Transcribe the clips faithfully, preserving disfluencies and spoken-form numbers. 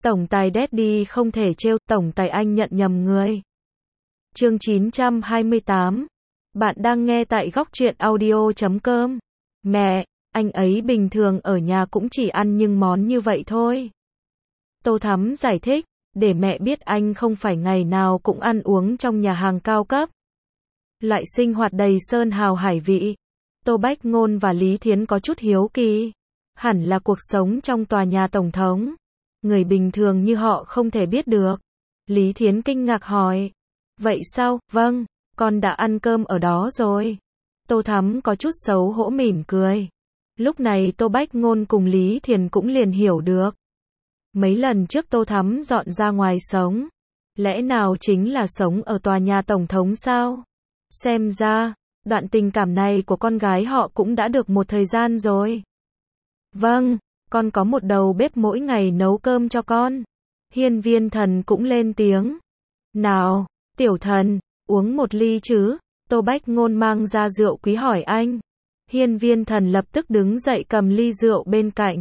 Tổng tài Daddy không thể trêu, tổng tài anh nhận nhầm người. Chương chín trăm hai mươi tám. Bạn đang nghe tại góc truyện audio chấm com. Mẹ, anh ấy bình thường ở nhà cũng chỉ ăn những món như vậy thôi. Tô Thắm giải thích, để mẹ biết anh không phải ngày nào cũng ăn uống trong nhà hàng cao cấp. Loại sinh hoạt đầy sơn hào hải vị. Tô Bách Ngôn và Lý Thiến có chút hiếu kỳ. Hẳn là cuộc sống trong tòa nhà tổng thống. Người bình thường như họ không thể biết được. Lý Thiến kinh ngạc hỏi. Vậy sao? Vâng, con đã ăn cơm ở đó rồi. Tô Thắm có chút xấu hổ mỉm cười. Lúc này Tô Bách Ngôn cùng Lý Thiến cũng liền hiểu được. Mấy lần trước Tô Thắm dọn ra ngoài sống. Lẽ nào chính là sống ở tòa nhà tổng thống sao? Xem ra, đoạn tình cảm này của con gái họ cũng đã được một thời gian rồi. Vâng, con có một đầu bếp mỗi ngày nấu cơm cho con. Hiên Viên Thần cũng lên tiếng. Nào, tiểu thần, uống một ly chứ? Tô Bách Ngôn mang ra rượu quý hỏi anh. Hiên Viên Thần lập tức đứng dậy cầm ly rượu bên cạnh.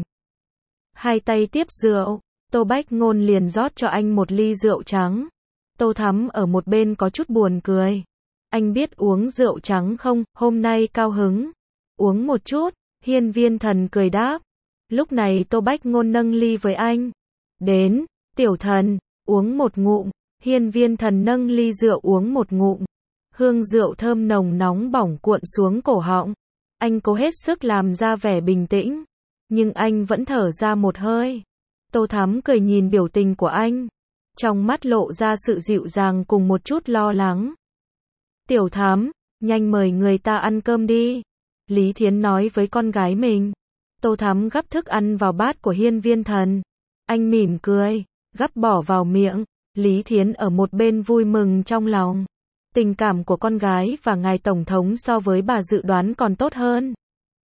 Hai tay tiếp rượu, Tô Bách Ngôn liền rót cho anh một ly rượu trắng. Tô Thắm ở một bên có chút buồn cười. Anh biết uống rượu trắng không, hôm nay cao hứng. Uống một chút, Hiên Viên Thần cười đáp. Lúc này Tô Bách Ngôn nâng ly với anh. Đến, tiểu thần, uống một ngụm. Hiên Viên Thần nâng ly rượu uống một ngụm. Hương rượu thơm nồng nóng bỏng cuộn xuống cổ họng. Anh cố hết sức làm ra vẻ bình tĩnh. Nhưng anh vẫn thở ra một hơi. Tô Thắm cười nhìn biểu tình của anh. Trong mắt lộ ra sự dịu dàng cùng một chút lo lắng. Tiểu Thắm, nhanh mời người ta ăn cơm đi. Lý Thiến nói với con gái mình. Tô Thắm gắp thức ăn vào bát của Hiên Viên Thần. Anh mỉm cười, gắp bỏ vào miệng. Lý Thiến ở một bên vui mừng trong lòng. Tình cảm của con gái và ngài tổng thống so với bà dự đoán còn tốt hơn.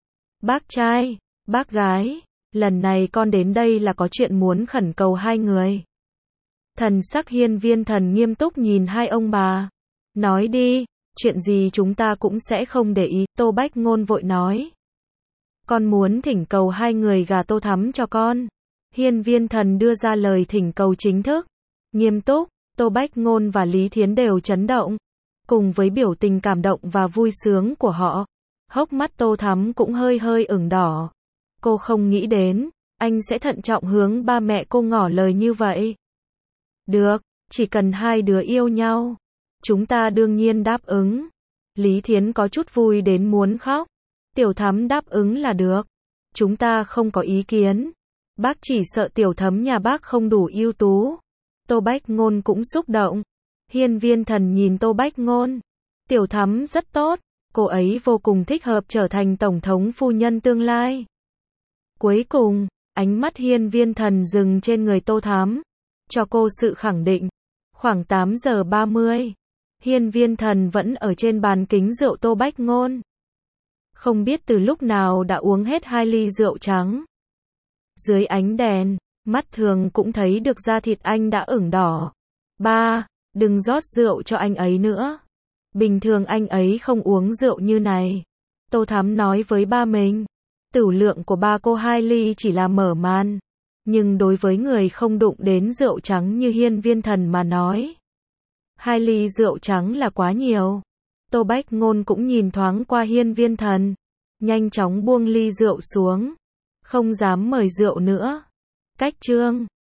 Bác trai, bác gái, lần này con đến đây là có chuyện muốn khẩn cầu hai người. Thần sắc Hiên Viên Thần nghiêm túc nhìn hai ông bà. Nói đi, chuyện gì chúng ta cũng sẽ không để ý, Tô Bách Ngôn vội nói. Con muốn thỉnh cầu hai người gả Tô Thắm cho con. Hiên Viên Thần đưa ra lời thỉnh cầu chính thức. Nghiêm túc, Tô Bách Ngôn và Lý Thiến đều chấn động. Cùng với biểu tình cảm động và vui sướng của họ, hốc mắt Tô Thắm cũng hơi hơi ửng đỏ. Cô không nghĩ đến, anh sẽ thận trọng hướng ba mẹ cô ngỏ lời như vậy. Được, chỉ cần hai đứa yêu nhau. Chúng ta đương nhiên đáp ứng. Lý Thiến có chút vui đến muốn khóc. Tiểu Thắm đáp ứng là được. Chúng ta không có ý kiến. Bác chỉ sợ Tiểu Thắm nhà bác không đủ ưu tú. Tô Bách Ngôn cũng xúc động. Hiên Viên Thần nhìn Tô Bách Ngôn. Tiểu Thắm rất tốt. Cô ấy vô cùng thích hợp trở thành tổng thống phu nhân tương lai. Cuối cùng, ánh mắt Hiên Viên Thần dừng trên người Tô Thắm. Cho cô sự khẳng định. Khoảng tám giờ ba mươi. Hiên Viên Thần vẫn ở trên bàn kính rượu Tô Bách Ngôn. Không biết từ lúc nào đã uống hết hai ly rượu trắng. Dưới ánh đèn, mắt thường cũng thấy được da thịt anh đã ửng đỏ. Ba, đừng rót rượu cho anh ấy nữa. Bình thường anh ấy không uống rượu như này. Tô Thắm nói với ba mình. Tửu lượng của ba cô hai ly chỉ là mở màn. Nhưng đối với người không đụng đến rượu trắng như Hiên Viên Thần mà nói. Hai ly rượu trắng là quá nhiều. Tô Bách Ngôn cũng nhìn thoáng qua Hiên Viên Thần. Nhanh chóng buông ly rượu xuống. Không dám mời rượu nữa. Cách chương